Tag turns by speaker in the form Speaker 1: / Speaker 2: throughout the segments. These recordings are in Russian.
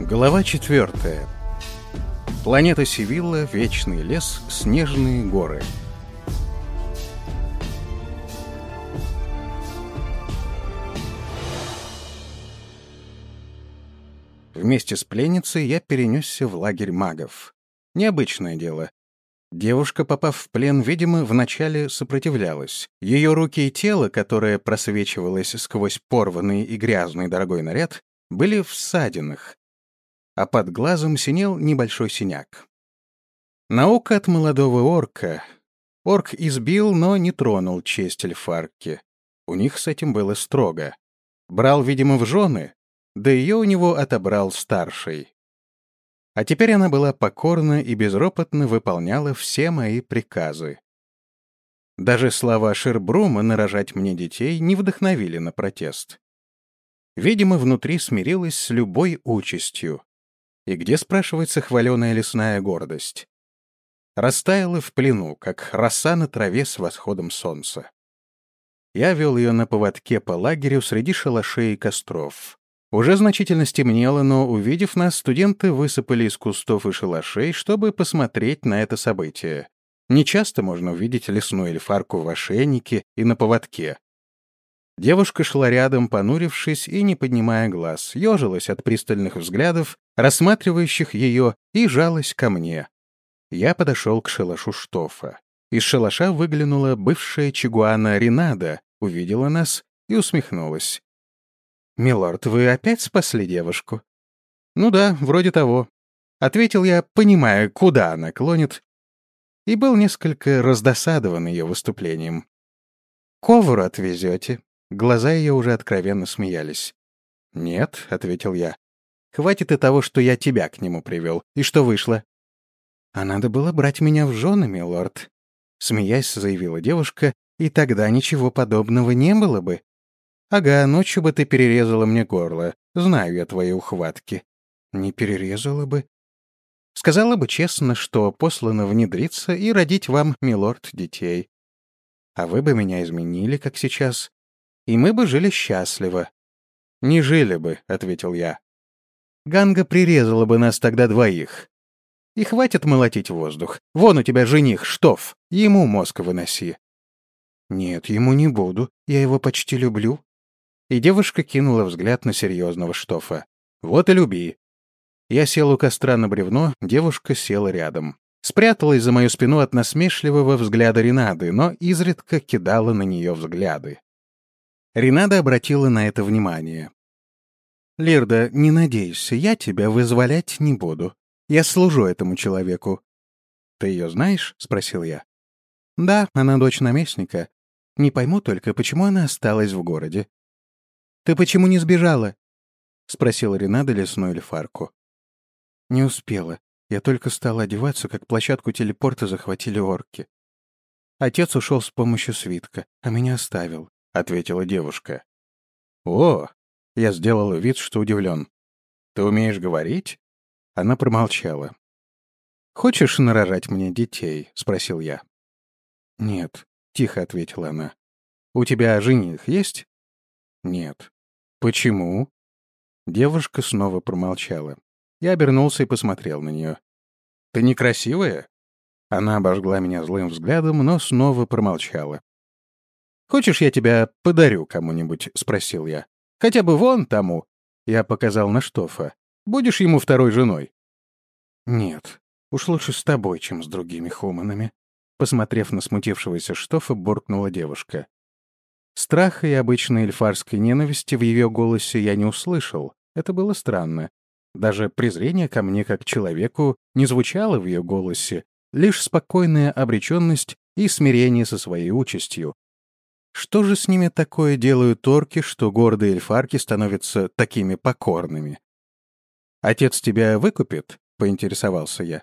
Speaker 1: Глава 4. Планета Севилла, вечный лес, снежные горы. Вместе с пленницей я перенесся в лагерь магов. Необычное дело. Девушка, попав в плен, видимо, вначале сопротивлялась. Ее руки и тело, которое просвечивалось сквозь порванный и грязный дорогой наряд, были в ссадинах, а под глазом синел небольшой синяк. Наука от молодого орка. Орк избил, но не тронул честь эльфарки. У них с этим было строго. Брал, видимо, в жены, да ее у него отобрал старший. А теперь она была покорна и безропотно выполняла все мои приказы. Даже слова Шербрума нарожать мне детей не вдохновили на протест. Видимо, внутри смирилась с любой участью. И где, спрашивается, хваленая лесная гордость? Растаяла в плену, как роса на траве с восходом солнца. Я вел ее на поводке по лагерю среди шалашей и костров. Уже значительно стемнело, но, увидев нас, студенты высыпали из кустов и шалашей, чтобы посмотреть на это событие. Нечасто можно увидеть лесную эльфарку в ошейнике и на поводке. Девушка шла рядом, понурившись и не поднимая глаз, ежилась от пристальных взглядов, рассматривающих ее, и жалась ко мне. Я подошел к шалашу Штофа. Из шалаша выглянула бывшая чигуана Ринада, увидела нас и усмехнулась. «Милорд, вы опять спасли девушку?» «Ну да, вроде того», — ответил я, понимая, куда она клонит, и был несколько раздосадован ее выступлением. «Ковру отвезете?» Глаза ее уже откровенно смеялись. «Нет», — ответил я, — «хватит и того, что я тебя к нему привел. И что вышло?» «А надо было брать меня в жены, милорд», — смеясь, заявила девушка, «и тогда ничего подобного не было бы. Ага, ночью бы ты перерезала мне горло. Знаю я твои ухватки». «Не перерезала бы». «Сказала бы честно, что послана внедриться и родить вам, милорд, детей. А вы бы меня изменили, как сейчас, и мы бы жили счастливо». «Не жили бы», — ответил я. «Ганга прирезала бы нас тогда двоих. И хватит молотить воздух. Вон у тебя жених, Штоф, ему мозг выноси». «Нет, ему не буду, я его почти люблю». И девушка кинула взгляд на серьезного Штофа. «Вот и люби». Я сел у костра на бревно, девушка села рядом. Спряталась за мою спину от насмешливого взгляда Ринады, но изредка кидала на нее взгляды. Ринада обратила на это внимание. «Лирда, не надейся, я тебя вызволять не буду. Я служу этому человеку». «Ты ее знаешь?» — спросил я. «Да, она дочь наместника. Не пойму только, почему она осталась в городе». «Ты почему не сбежала?» — спросила Ринада лесную эльфарку. «Не успела. Я только стала одеваться, как площадку телепорта захватили орки. Отец ушел с помощью свитка, а меня оставил», — ответила девушка. «О!» — я сделал вид, что удивлен. «Ты умеешь говорить?» Она промолчала. «Хочешь нарожать мне детей?» — спросил я. «Нет», — тихо ответила она. «У тебя жених есть?» «Нет». «Почему?» Девушка снова промолчала. Я обернулся и посмотрел на нее. «Ты некрасивая?» Она обожгла меня злым взглядом, но снова промолчала. «Хочешь, я тебя подарю кому-нибудь?» — спросил я. «Хотя бы вон тому». Я показал на Штофа. «Будешь ему второй женой?» «Нет, уж лучше с тобой, чем с другими хуманами», — посмотрев на смутившегося Штофа, буркнула девушка. Страха и обычной эльфарской ненависти в ее голосе я не услышал. Это было странно. Даже презрение ко мне как человеку не звучало в ее голосе, лишь спокойная обреченность и смирение со своей участью. Что же с ними такое делают орки, что гордые эльфарки становятся такими покорными? «Отец тебя выкупит?» — поинтересовался я.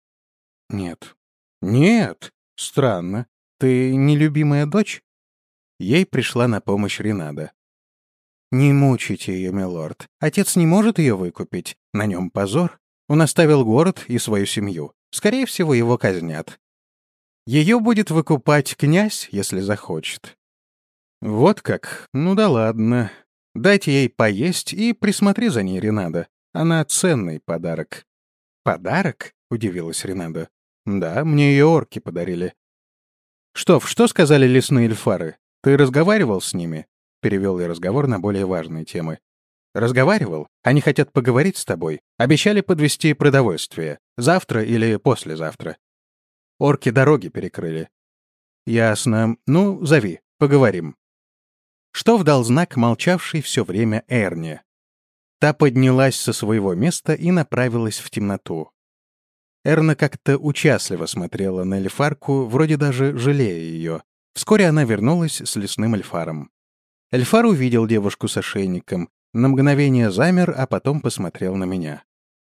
Speaker 1: «Нет». «Нет? Странно. Ты нелюбимая дочь?» Ей пришла на помощь Ринада. «Не мучайте ее, милорд. Отец не может ее выкупить. На нем позор. Он оставил город и свою семью. Скорее всего, его казнят. Ее будет выкупать князь, если захочет». «Вот как? Ну да ладно. Дайте ей поесть и присмотри за ней, Ринада. Она ценный подарок». «Подарок?» — удивилась Ренада. «Да, мне ее орки подарили». Что сказали лесные эльфары? Ты разговаривал с ними?» Перевел я разговор на более важные темы. «Разговаривал. Они хотят поговорить с тобой. Обещали подвезти продовольствие. Завтра или послезавтра. Орки дороги перекрыли». «Ясно. Ну, зови. Поговорим». Что вдал знак молчавшей все время Эрни. Та поднялась со своего места и направилась в темноту. Эрна как-то участливо смотрела на эльфарку, вроде даже жалея ее. Вскоре она вернулась с лесным эльфаром. Эльфар увидел девушку с ошейником, на мгновение замер, а потом посмотрел на меня.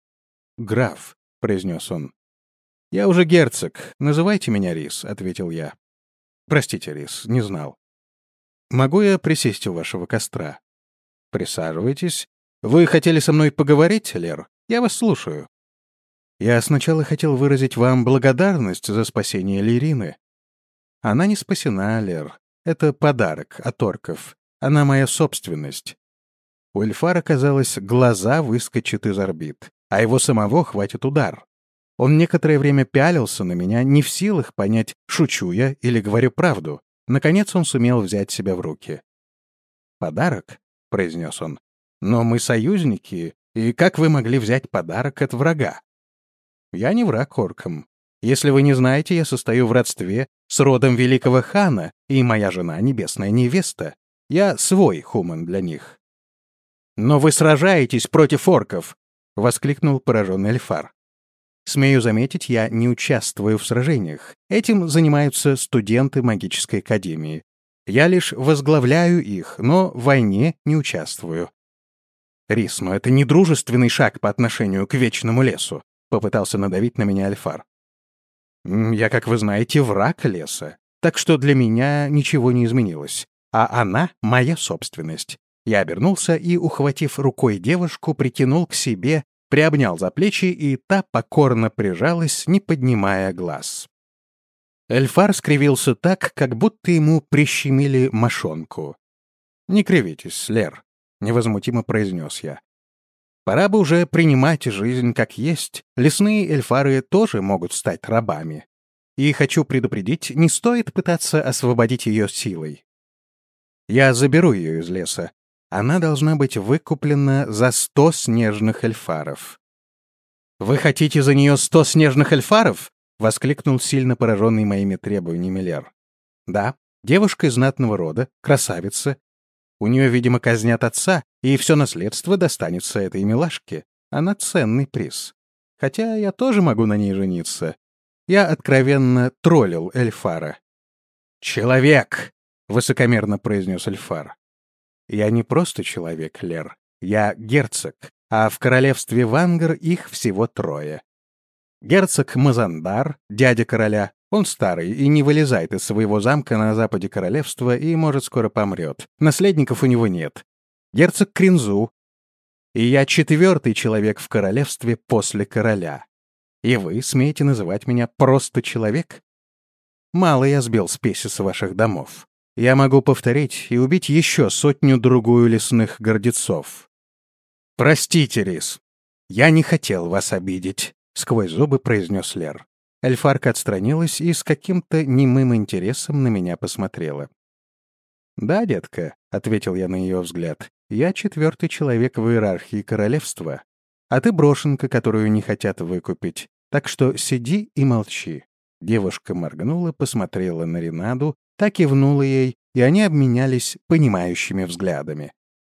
Speaker 1: «Граф», — произнес он. «Я уже герцог. Называйте меня Рис», — ответил я. «Простите, Рис, не знал». «Могу я присесть у вашего костра?» «Присаживайтесь. Вы хотели со мной поговорить, Лер? Я вас слушаю». «Я сначала хотел выразить вам благодарность за спасение Лерины». «Она не спасена, Лер. Это подарок от орков. Она моя собственность». У эльфара, казалось, глаза выскочат из орбит, а его самого хватит удар. Он некоторое время пялился на меня, не в силах понять, шучу я или говорю правду. Наконец он сумел взять себя в руки. «Подарок?» — произнес он. «Но мы союзники, и как вы могли взять подарок от врага?» «Я не враг оркам. Если вы не знаете, я состою в родстве с родом великого хана, и моя жена — небесная невеста. Я свой хуман для них». «Но вы сражаетесь против орков!» — воскликнул пораженный эльфар. «Смею заметить, я не участвую в сражениях. Этим занимаются студенты магической академии. Я лишь возглавляю их, но в войне не участвую». «Рис, но это не дружественный шаг по отношению к Вечному лесу», — попытался надавить на меня эльфар. «Я, как вы знаете, враг леса, так что для меня ничего не изменилось, а она — моя собственность». Я обернулся и, ухватив рукой девушку, притянул к себе, приобнял за плечи, и та покорно прижалась, не поднимая глаз. Эльфар скривился так, как будто ему прищемили мошонку. «Не кривитесь, Лер», — невозмутимо произнес я. «Пора бы уже принимать жизнь как есть. Лесные эльфары тоже могут стать рабами. И хочу предупредить, не стоит пытаться освободить ее силой. Я заберу ее из леса. Она должна быть выкуплена за 100 снежных эльфаров». «Вы хотите за нее 100 снежных эльфаров?» — воскликнул сильно пораженный моими требованиями Лер. «Да, девушка из знатного рода, красавица. У нее, видимо, казнят отца, и все наследство достанется этой милашке. Она ценный приз. Хотя я тоже могу на ней жениться». Я откровенно троллил эльфара. «Человек!» — высокомерно произнес эльфар. «Я не просто человек, Лер. Я герцог, а в королевстве Вангар их всего 3. Герцог Мазандар, дядя короля, он старый и не вылезает из своего замка на западе королевства и, может, скоро помрет. Наследников у него нет. Герцог Кринзу. И я 4-й человек в королевстве после короля. И вы смеете называть меня просто человек? Мало я сбил спеси с ваших домов. Я могу повторить и убить еще 100-другую лесных гордецов». «Простите, Рис, я не хотел вас обидеть», — сквозь зубы произнес Лер. Эльфарка отстранилась и с каким-то немым интересом на меня посмотрела. «Да, детка», — ответил я на ее взгляд, — «я 4-й человек в иерархии королевства, а ты брошенка, которую не хотят выкупить, так что сиди и молчи». Девушка моргнула, посмотрела на Ренаду, та кивнула ей, и они обменялись понимающими взглядами.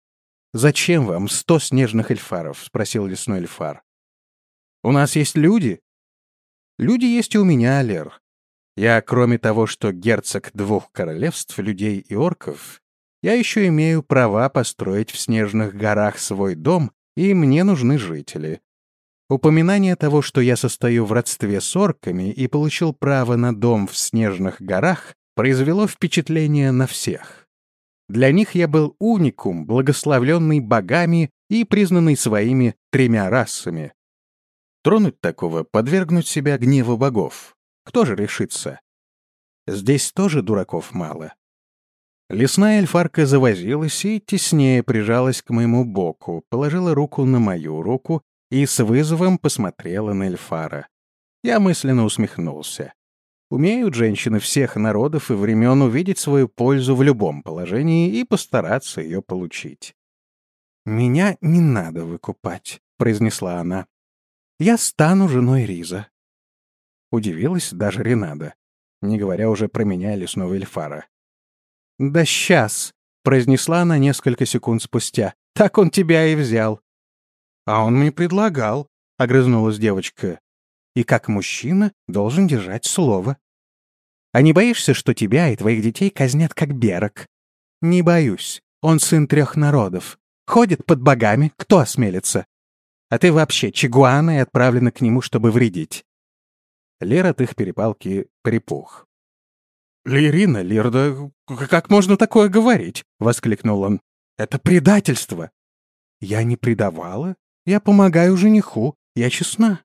Speaker 1: «Зачем вам 100 снежных эльфаров?» — спросил лесной эльфар. «У нас есть люди?» «Люди есть и у меня, Лер. Я, кроме того, что герцог 2 королевств, людей и орков, я еще имею права построить в снежных горах свой дом, и мне нужны жители. Упоминание того, что я состою в родстве с орками и получил право на дом в снежных горах, произвело впечатление на всех. Для них я был уникум, благословленный богами и признанный своими 3 расами. Тронуть такого, подвергнуть себя гневу богов. Кто же решится? Здесь тоже дураков мало. Лесная эльфарка завозилась и теснее прижалась к моему боку, положила руку на мою руку, и с вызовом посмотрела на Эльфара. Я мысленно усмехнулся. Умеют женщины всех народов и времен увидеть свою пользу в любом положении и постараться ее получить. «Меня не надо выкупать», — произнесла она. «Я стану женой Риза». Удивилась даже Ренада, не говоря уже про меня, лесного Эльфара. «Да сейчас», — произнесла она несколько секунд спустя. «Так он тебя и взял». «А он мне предлагал», — огрызнулась девочка. «И как мужчина должен держать слово». «А не боишься, что тебя и твоих детей казнят как берок?» «Не боюсь. Он сын 3 народов. Ходит под богами, кто осмелится? А ты вообще чигуана и отправлена к нему, чтобы вредить». Лир от их перепалки припух. «Лирина, Лирда, как можно такое говорить?» — воскликнул он. «Это предательство!» «Я не предавала. Я помогаю жениху. Я честна».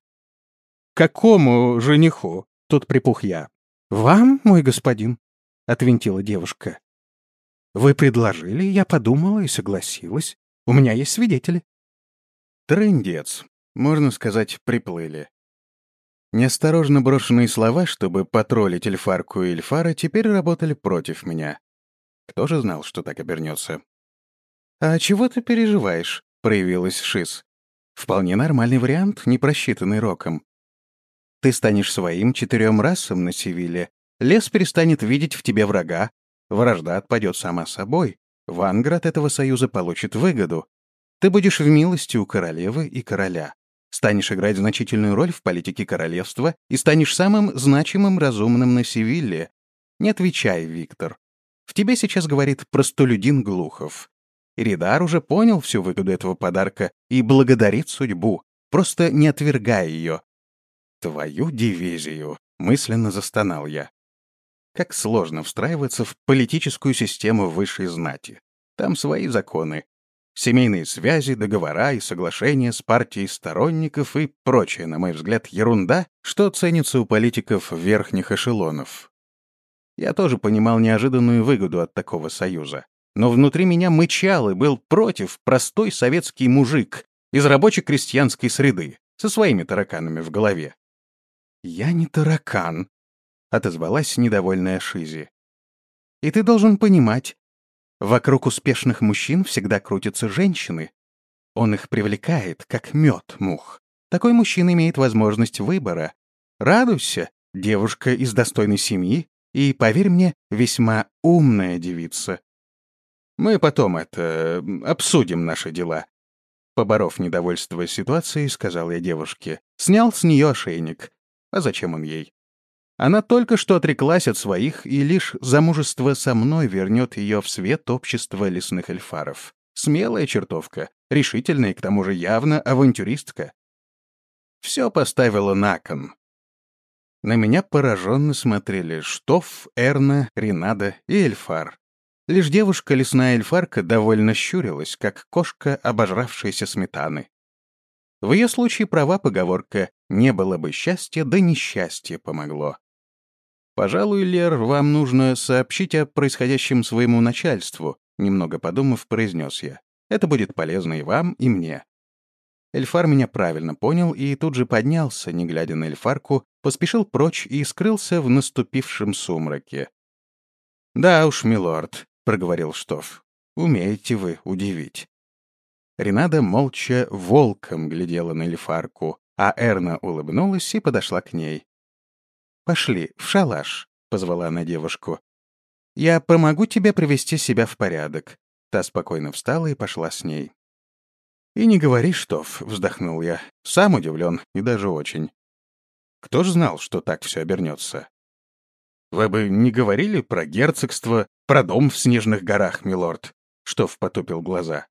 Speaker 1: «Какому жениху?» — тут припух я. «Вам, мой господин», — отвинтила девушка. «Вы предложили, я подумала и согласилась. У меня есть свидетели». Трындец. Можно сказать, приплыли. Неосторожно брошенные слова, чтобы потроллить Эльфарку и Эльфара, теперь работали против меня. Кто же знал, что так обернется? «А чего ты переживаешь?» — проявилась Шиз. «Вполне нормальный вариант, не просчитанный Роком. Ты станешь своим 4 расам на Севиле, лес перестанет видеть в тебе врага, вражда отпадет сама собой, Ванград этого союза получит выгоду. Ты будешь в милости у королевы и короля. Станешь играть значительную роль в политике королевства и станешь самым значимым разумным на Севилле. Не отвечай, Виктор. В тебе сейчас говорит простолюдин Глухов. Иридар уже понял всю выгоду этого подарка и благодарит судьбу, просто не отвергая ее. «Твою дивизию!» — мысленно застонал я. Как сложно встраиваться в политическую систему высшей знати. Там свои законы. Семейные связи, договора и соглашения с партией сторонников и прочее, на мой взгляд, ерунда, что ценится у политиков верхних эшелонов. Я тоже понимал неожиданную выгоду от такого союза. Но внутри меня мычал и был против простой советский мужик из рабоче-крестьянской среды со своими тараканами в голове. «Я не таракан», — отозвалась недовольная Шизи. «И ты должен понимать, вокруг успешных мужчин всегда крутятся женщины. Он их привлекает, как мед мух. Такой мужчина имеет возможность выбора. Радуйся, девушка из достойной семьи и, поверь мне, весьма умная девица. Мы потом обсудим наши дела». Поборов недовольство ситуацией, сказал я девушке. Снял с нее ошейник. А зачем он ей? Она только что отреклась от своих, и лишь замужество со мной вернет ее в свет общества лесных эльфаров. Смелая чертовка, решительная и к тому же явно авантюристка. Все поставила на кон. На меня пораженно смотрели Штоф, Эрна, Ренада и Эльфар. Лишь девушка лесная эльфарка довольно щурилась, как кошка, обожравшаяся сметаны. В ее случае права поговорка «не было бы счастья, да несчастье помогло». «Пожалуй, Лер, вам нужно сообщить о происходящем своему начальству», немного подумав, произнес я. «Это будет полезно и вам, и мне». Эльфар меня правильно понял и тут же поднялся, не глядя на эльфарку, поспешил прочь и скрылся в наступившем сумраке. «Да уж, милорд», — проговорил Штоф, — «умеете вы удивить». Ренада молча волком глядела на эльфарку, а Эрна улыбнулась и подошла к ней. «Пошли, в шалаш», — позвала она девушку. «Я помогу тебе привести себя в порядок». Та спокойно встала и пошла с ней. «И не говори, Штоф», — вздохнул я. «Сам удивлен, и даже очень. Кто ж знал, что так все обернется?» «Вы бы не говорили про герцогство, про дом в снежных горах, милорд?» Штоф потупил глаза.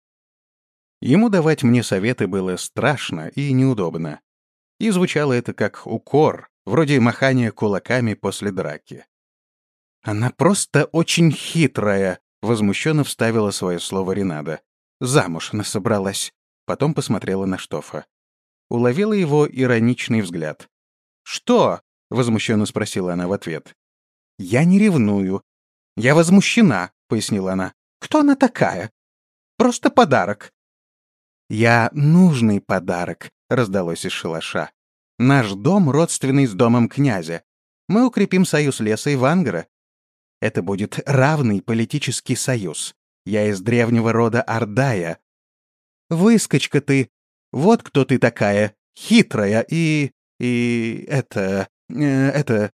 Speaker 1: Ему давать мне советы было страшно и неудобно. И звучало это как укор, вроде махания кулаками после драки. «Она просто очень хитрая», — возмущенно вставила свое слово Ренада. «Замуж она собралась». Потом посмотрела на Штофа. Уловила его ироничный взгляд. «Что?» — возмущенно спросила она в ответ. «Я не ревную. Я возмущена», — пояснила она. «Кто она такая? Просто подарок». «Я нужный подарок», — раздалось из шалаша. «Наш дом родственный с домом князя. Мы укрепим союз леса и Вангара. Это будет равный политический союз. Я из древнего рода Ардая. Выскочка ты! Вот кто ты такая! Хитрая это...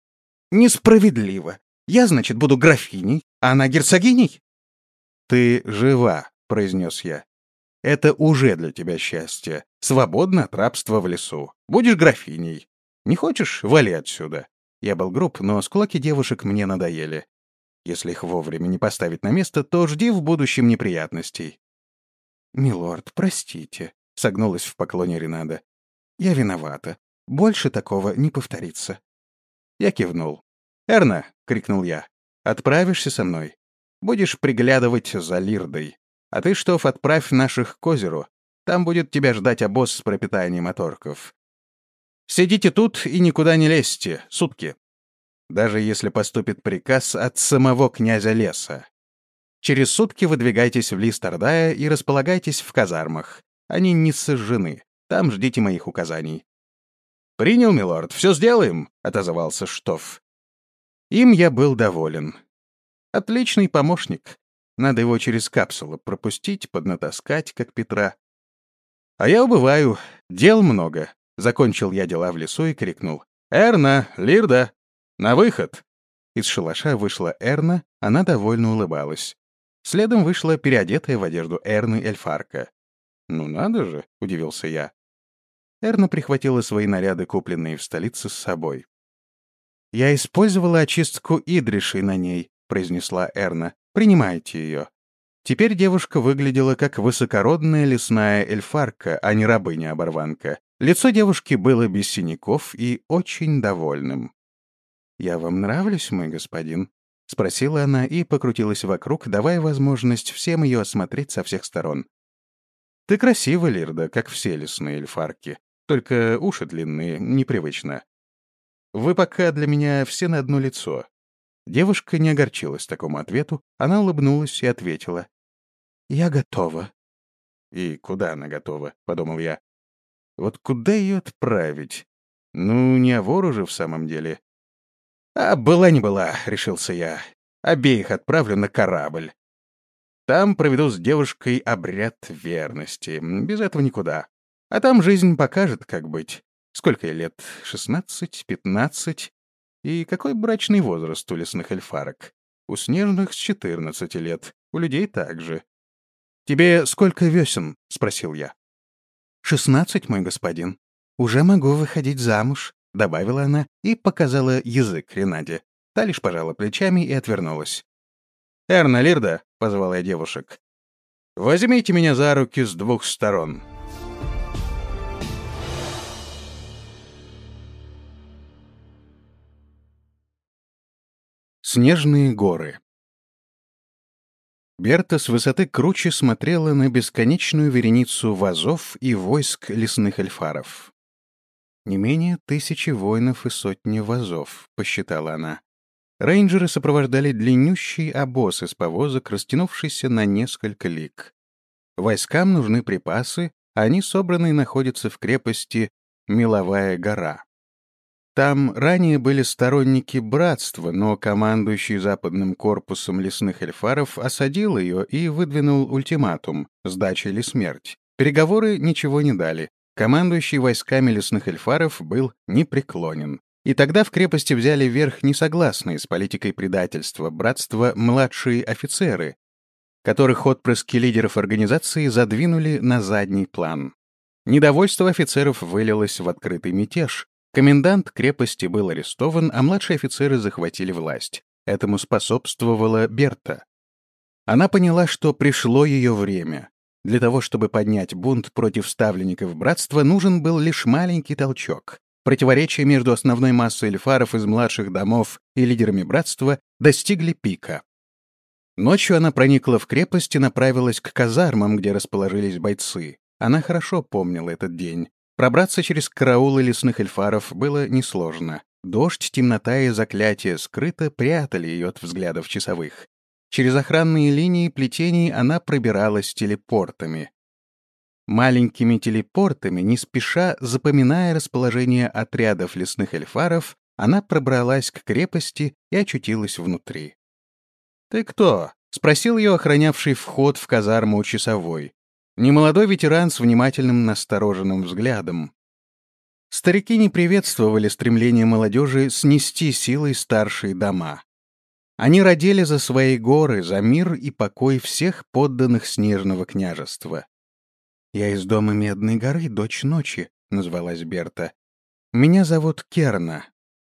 Speaker 1: несправедливо. Я, значит, буду графиней, а она герцогиней?» «Ты жива», — произнес я. «Это уже для тебя счастье. Свободно от рабства в лесу. Будешь графиней. Не хочешь — вали отсюда». Я был груб, но склоки девушек мне надоели. Если их вовремя не поставить на место, то жди в будущем неприятностей. «Милорд, простите», — согнулась в поклоне Ренада. «Я виновата. Больше такого не повторится». Я кивнул. «Эрна», — крикнул я, — «отправишься со мной. Будешь приглядывать за Лирдой. А ты, Штоф, отправь наших к озеру. Там будет тебя ждать обоз с пропитанием от орков. Сидите тут и никуда не лезьте, сутки. Даже если поступит приказ от самого князя леса. Через сутки выдвигайтесь в лист Ордая и располагайтесь в казармах. Они не сожжены. Там ждите моих указаний». «Принял, милорд, все сделаем», — отозвался Штоф. Им я был доволен. Отличный помощник. Надо его через капсулу пропустить, поднатаскать, как Петра. А я убываю. Дел много. Закончил я дела в лесу и крикнул: «Эрна, Лирда, на выход!» Из шалаша вышла Эрна, она довольно улыбалась. Следом вышла переодетая в одежду Эрны эльфарка. «Ну надо же!» — удивился я. Эрна прихватила свои наряды, купленные в столице, с собой. «Я использовала очистку Идриши на ней», — произнесла Эрна. «Принимайте ее». Теперь девушка выглядела как высокородная лесная эльфарка, а не рабыня-оборванка. Лицо девушки было без синяков и очень довольным. «Я вам нравлюсь, мой господин?» — спросила она и покрутилась вокруг, давая возможность всем ее осмотреть со всех сторон. «Ты красива, Лирда, как все лесные эльфарки. Только уши длинные, непривычно. Вы пока для меня все на одно лицо». Девушка не огорчилась такому ответу, она улыбнулась и ответила: «Я готова». «И куда она готова?» — подумал я. «Вот куда ее отправить? Ну, не Авору же в самом деле». «А была не была», — решился я. «Обеих отправлю на корабль. Там проведу с девушкой обряд верности. Без этого никуда. А там жизнь покажет, как быть. Сколько ей лет? 16, 15? И какой брачный возраст у лесных эльфарок? У снежных с 14 лет, у людей также. «Тебе сколько весен?» — спросил я. 16, мой господин. Уже могу выходить замуж», — добавила она и показала язык Ренаде. Та лишь пожала плечами и отвернулась. «Эрна, Лирда», — позвал я девушек, — «возьмите меня за руки с двух сторон». Снежные горы. Берта с высоты круче смотрела на бесконечную вереницу вазов и войск лесных эльфаров. «Не менее 1000 воинов и сотни вазов», — посчитала она. Рейнджеры сопровождали длиннющий обоз из повозок, растянувшийся на несколько лиг. Войскам нужны припасы, а они собраны и находятся в крепости Меловая гора. Там ранее были сторонники братства, но командующий западным корпусом лесных эльфаров осадил ее и выдвинул ультиматум — сдача или смерть. Переговоры ничего не дали. Командующий войсками лесных эльфаров был непреклонен. И тогда в крепости взяли верх несогласные с политикой предательства братства младшие офицеры, которых отпрыски лидеров организации задвинули на задний план. Недовольство офицеров вылилось в открытый мятеж. Комендант крепости был арестован, а младшие офицеры захватили власть. Этому способствовала Берта. Она поняла, что пришло ее время. Для того, чтобы поднять бунт против ставленников братства, нужен был лишь маленький толчок. Противоречия между основной массой эльфаров из младших домов и лидерами братства достигли пика. Ночью она проникла в крепость и направилась к казармам, где расположились бойцы. Она хорошо помнила этот день. Пробраться через караулы лесных эльфаров было несложно. Дождь, темнота и заклятие скрыто прятали ее от взглядов часовых. Через охранные линии плетений она пробиралась телепортами. Маленькими телепортами, не спеша запоминая расположение отрядов лесных эльфаров, она пробралась к крепости и очутилась внутри. «Ты кто?» — спросил ее охранявший вход в казарму часовой. Немолодой ветеран с внимательным настороженным взглядом. Старики не приветствовали стремление молодежи снести силой старшие дома. Они родили за свои горы, за мир и покой всех подданных Снежного княжества. «Я из дома Медной горы, дочь ночи», — назвалась Берта. «Меня зовут Керна».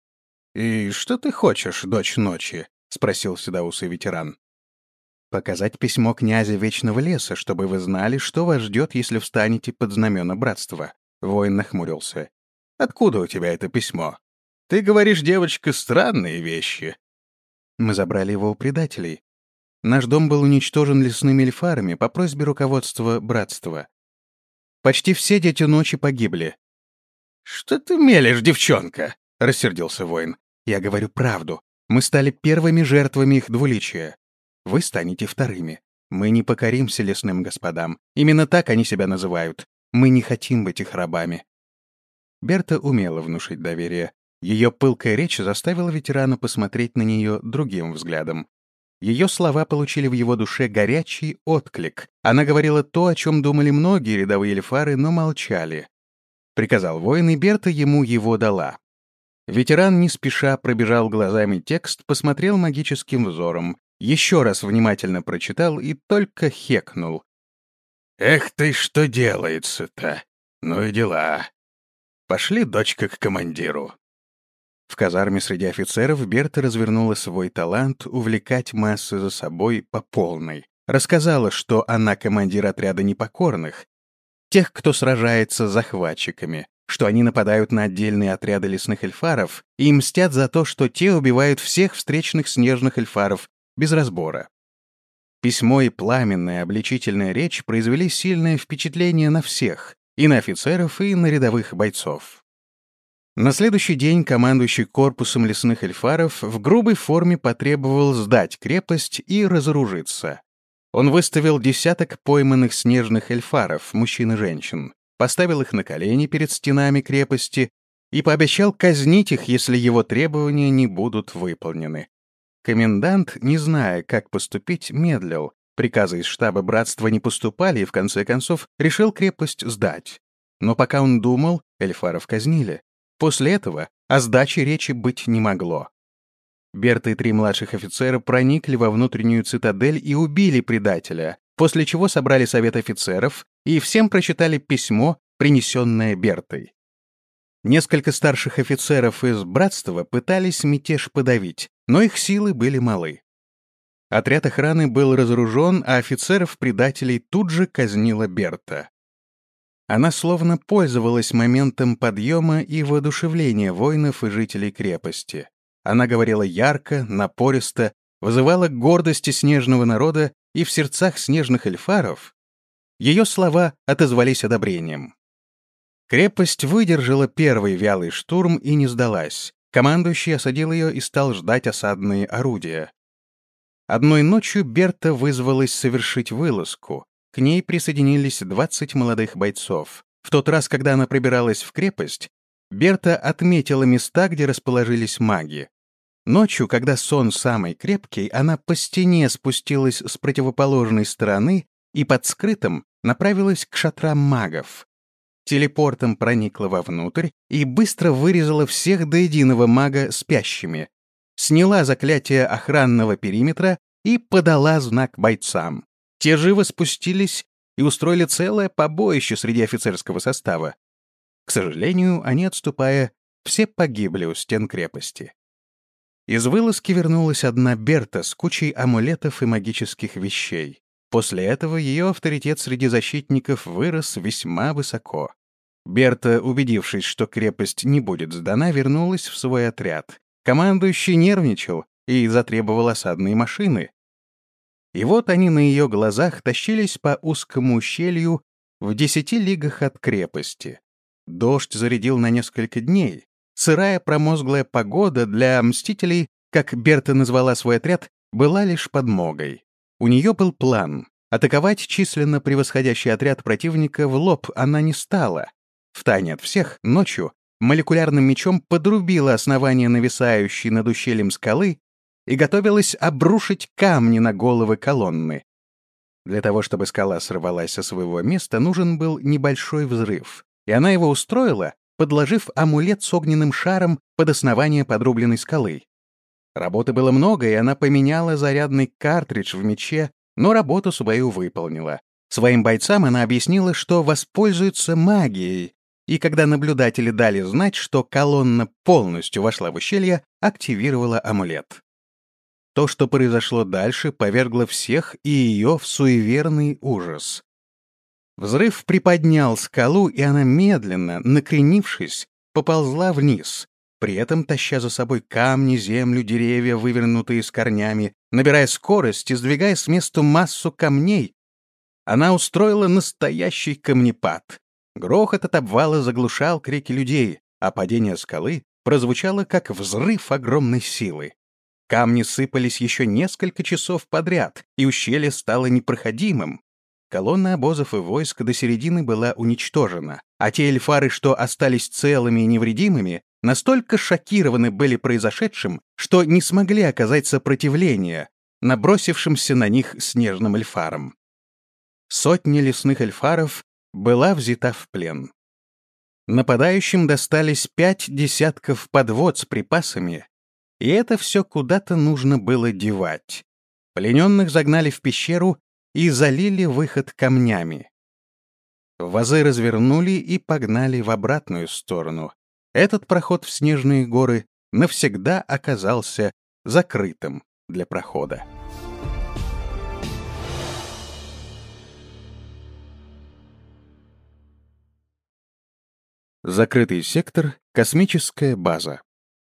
Speaker 1: «И что ты хочешь, дочь ночи?» — спросил седоусый ветеран. «Показать письмо князя Вечного леса, чтобы вы знали, что вас ждет, если встанете под знамена братства». Воин нахмурился. «Откуда у тебя это письмо? Ты говоришь, девочка, странные вещи». Мы забрали его у предателей. Наш дом был уничтожен лесными эльфарами по просьбе руководства братства. Почти все дети ночи погибли. «Что ты мелешь, девчонка?» — рассердился воин. «Я говорю правду. Мы стали первыми жертвами их двуличия. Вы станете вторыми. Мы не покоримся лесным господам. Именно так они себя называют. Мы не хотим быть их рабами». Берта умела внушить доверие. Ее пылкая речь заставила ветерана посмотреть на нее другим взглядом. Ее слова получили в его душе горячий отклик. Она говорила то, о чем думали многие рядовые эльфары, но молчали. Приказал воин, и Берта ему его дала. Ветеран не спеша пробежал глазами текст, посмотрел магическим взором, еще раз внимательно прочитал и только хекнул. «Эх ты, что делается-то? Ну и дела. Пошли, дочка, к командиру». В казарме среди офицеров Берта развернула свой талант увлекать массы за собой по полной. Рассказала, что она командир отряда непокорных, тех, кто сражается с захватчиками, что они нападают на отдельные отряды лесных эльфаров и мстят за то, что те убивают всех встречных снежных эльфаров без разбора. Письмо и пламенная обличительная речь произвели сильное впечатление на всех, и на офицеров, и на рядовых бойцов. На следующий день командующий корпусом лесных эльфаров в грубой форме потребовал сдать крепость и разоружиться. Он выставил десяток пойманных снежных эльфаров, мужчин и женщин, поставил их на колени перед стенами крепости и пообещал казнить их, если его требования не будут выполнены. Комендант, не зная, как поступить, медлил. Приказы из штаба братства не поступали и, в конце концов, решил крепость сдать. Но пока он думал, эльфаров казнили. После этого о сдаче речи быть не могло. Берта и 3 младших офицера проникли во внутреннюю цитадель и убили предателя, после чего собрали совет офицеров и всем прочитали письмо, принесенное Бертой. Несколько старших офицеров из братства пытались мятеж подавить, но их силы были малы. Отряд охраны был разоружен, а офицеров-предателей тут же казнила Берта. Она словно пользовалась моментом подъема и воодушевления воинов и жителей крепости. Она говорила ярко, напористо, вызывала к гордости снежного народа, и в сердцах снежных эльфаров ее слова отозвались одобрением. Крепость выдержала первый вялый штурм и не сдалась. Командующий осадил ее и стал ждать осадные орудия. Одной ночью Берта вызвалась совершить вылазку. К ней присоединились 20 молодых бойцов. В тот раз, когда она пробиралась в крепость, Берта отметила места, где расположились маги. Ночью, когда сон самый крепкий, она по стене спустилась с противоположной стороны и под скрытым направилась к шатрам магов. Телепортом проникла вовнутрь и быстро вырезала всех до единого мага спящими, сняла заклятие охранного периметра и подала знак бойцам. Те живо спустились и устроили целое побоище среди офицерского состава. К сожалению, они, отступая, все погибли у стен крепости. Из вылазки вернулась одна Берта с кучей амулетов и магических вещей. После этого ее авторитет среди защитников вырос весьма высоко. Берта, убедившись, что крепость не будет сдана, вернулась в свой отряд. Командующий нервничал и затребовал осадные машины. И вот они на ее глазах тащились по узкому ущелью в 10 лигах от крепости. Дождь зарядил на несколько дней. Сырая промозглая погода для мстителей, как Берта назвала свой отряд, была лишь подмогой. У нее был план Атаковать численно превосходящий отряд противника в лоб она не стала. Втайне от всех, ночью, молекулярным мечом подрубила основание нависающей над ущельем скалы и готовилась обрушить камни на головы колонны. Для того, чтобы скала сорвалась со своего места, нужен был небольшой взрыв, и она его устроила, подложив амулет с огненным шаром под основание подрубленной скалы. Работы было много, и она поменяла зарядный картридж в мече, но работу свою выполнила. Своим бойцам она объяснила, что воспользуется магией, и когда наблюдатели дали знать, что колонна полностью вошла в ущелье, активировала амулет. То, что произошло дальше, повергло всех и ее в суеверный ужас. Взрыв приподнял скалу, и она медленно, накренившись, поползла вниз, при этом таща за собой камни, землю, деревья, вывернутые с корнями, набирая скорость и сдвигая с места массу камней. Она устроила настоящий камнепад. Грохот от обвала заглушал крики людей, а падение скалы прозвучало как взрыв огромной силы. Камни сыпались еще несколько часов подряд, и ущелье стало непроходимым. Колонна обозов и войск до середины была уничтожена, а те эльфары, что остались целыми и невредимыми, настолько шокированы были произошедшим, что не смогли оказать сопротивление набросившимся на них снежным эльфарам. Сотня лесных эльфаров была взята в плен. Нападающим достались 5 десятков подвод с припасами, и это все куда-то нужно было девать. Плененных загнали в пещеру и залили выход камнями. Вазы развернули и погнали в обратную сторону. Этот проход в снежные горы навсегда оказался закрытым для прохода. Закрытый сектор, космическая база.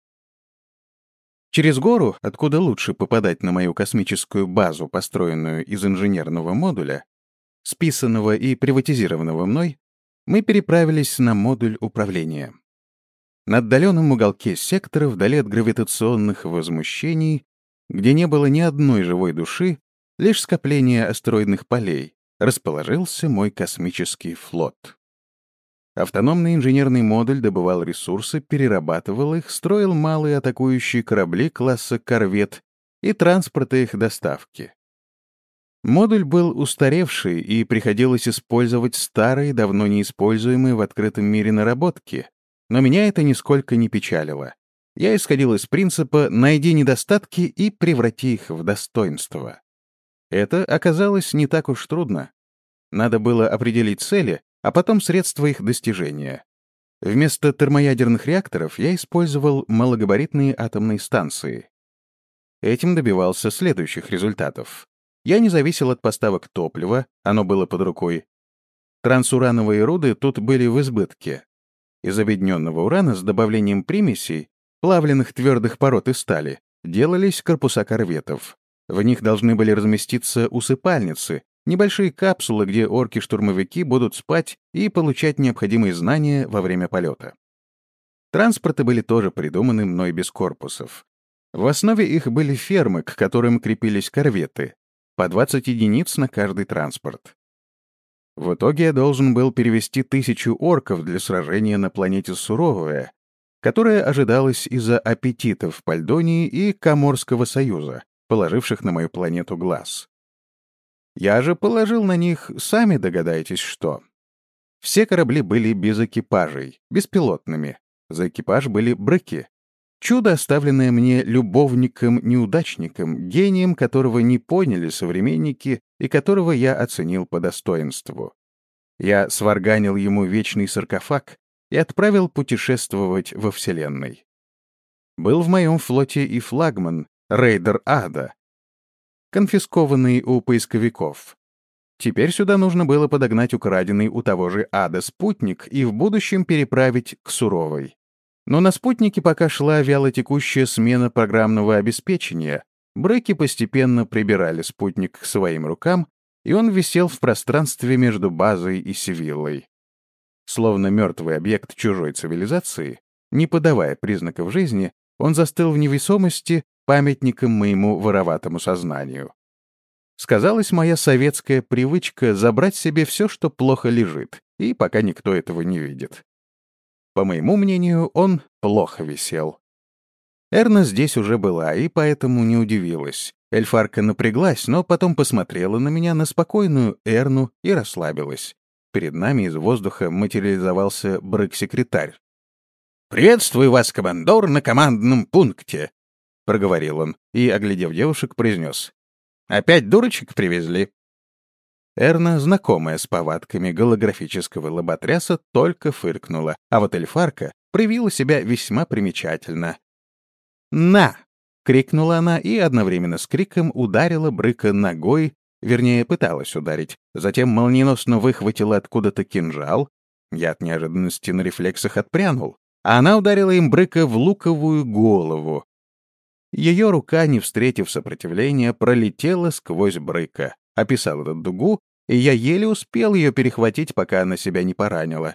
Speaker 1: Через гору, откуда лучше попадать на мою космическую базу, построенную из инженерного модуля, списанного и приватизированного мной, мы переправились на модуль управления. На отдаленном уголке сектора, вдали от гравитационных возмущений, где не было ни одной живой души, лишь скопление астероидных полей, расположился мой космический флот. Автономный инженерный модуль добывал ресурсы, перерабатывал их, строил малые атакующие корабли класса корвет и транспорта их доставки. Модуль был устаревший, и приходилось использовать старые, давно неиспользуемые в открытом мире наработки, но меня это нисколько не печалило. Я исходил из принципа «найди недостатки и преврати их в достоинство». Это оказалось не так уж трудно. Надо было определить цели, а потом средства их достижения. Вместо термоядерных реакторов я использовал малогабаритные атомные станции. Этим добивался следующих результатов. Я не зависел от поставок топлива, оно было под рукой. Трансурановые руды тут были в избытке. Из объединенного урана с добавлением примесей, плавленных твердых пород из стали, делались корпуса корветов. В них должны были разместиться усыпальницы, небольшие капсулы, где орки-штурмовики будут спать и получать необходимые знания во время полета. Транспорты были тоже придуманы мной без корпусов. В основе их были фермы, к которым крепились корветы, по 20 единиц на каждый транспорт. В итоге я должен был перевести 1000 орков для сражения на планете Суровая, которая ожидалась из-за аппетитов Пальдонии и Коморского союза, положивших на мою планету глаз. Я же положил на них, сами догадаетесь, что. Все корабли были без экипажей, беспилотными. За экипаж были брыки. Чудо, оставленное мне любовником-неудачником, гением которого не поняли современники и которого я оценил по достоинству. Я сварганил ему вечный саркофаг и отправил путешествовать во Вселенной. Был в моем флоте и флагман, рейдер Ада, конфискованный у поисковиков. Теперь сюда нужно было подогнать украденный у того же Ада спутник и в будущем переправить к Суровой. Но на спутнике пока шла вялотекущая смена программного обеспечения, брыки постепенно прибирали спутник к своим рукам, и он висел в пространстве между базой и Севиллой. Словно мертвый объект чужой цивилизации, не подавая признаков жизни, он застыл в невесомости памятником моему вороватому сознанию. Сказалась моя советская привычка забрать себе все, что плохо лежит, и пока никто этого не видит. По моему мнению, он плохо висел. Эрна здесь уже была, и поэтому не удивилась. Эльфарка напряглась, но потом посмотрела на меня, на спокойную Эрну, и расслабилась. Перед нами из воздуха материализовался брык-секретарь. «Приветствую вас, командор, на командном пункте», — проговорил он и, оглядев девушек, произнес. «Опять дурочек привезли?» Эрна, знакомая с повадками голографического лоботряса, только фыркнула, а вот эльфарка проявила себя весьма примечательно. «На!» — крикнула она и одновременно с криком ударила Брыка ногой, вернее, пыталась ударить, затем молниеносно выхватила откуда-то кинжал. Я от неожиданности на рефлексах отпрянул, а она ударила им Брыка в луковую голову. Ее рука, не встретив сопротивления, пролетела сквозь Брыка, описала дугу, и я еле успел ее перехватить, пока она себя не поранила.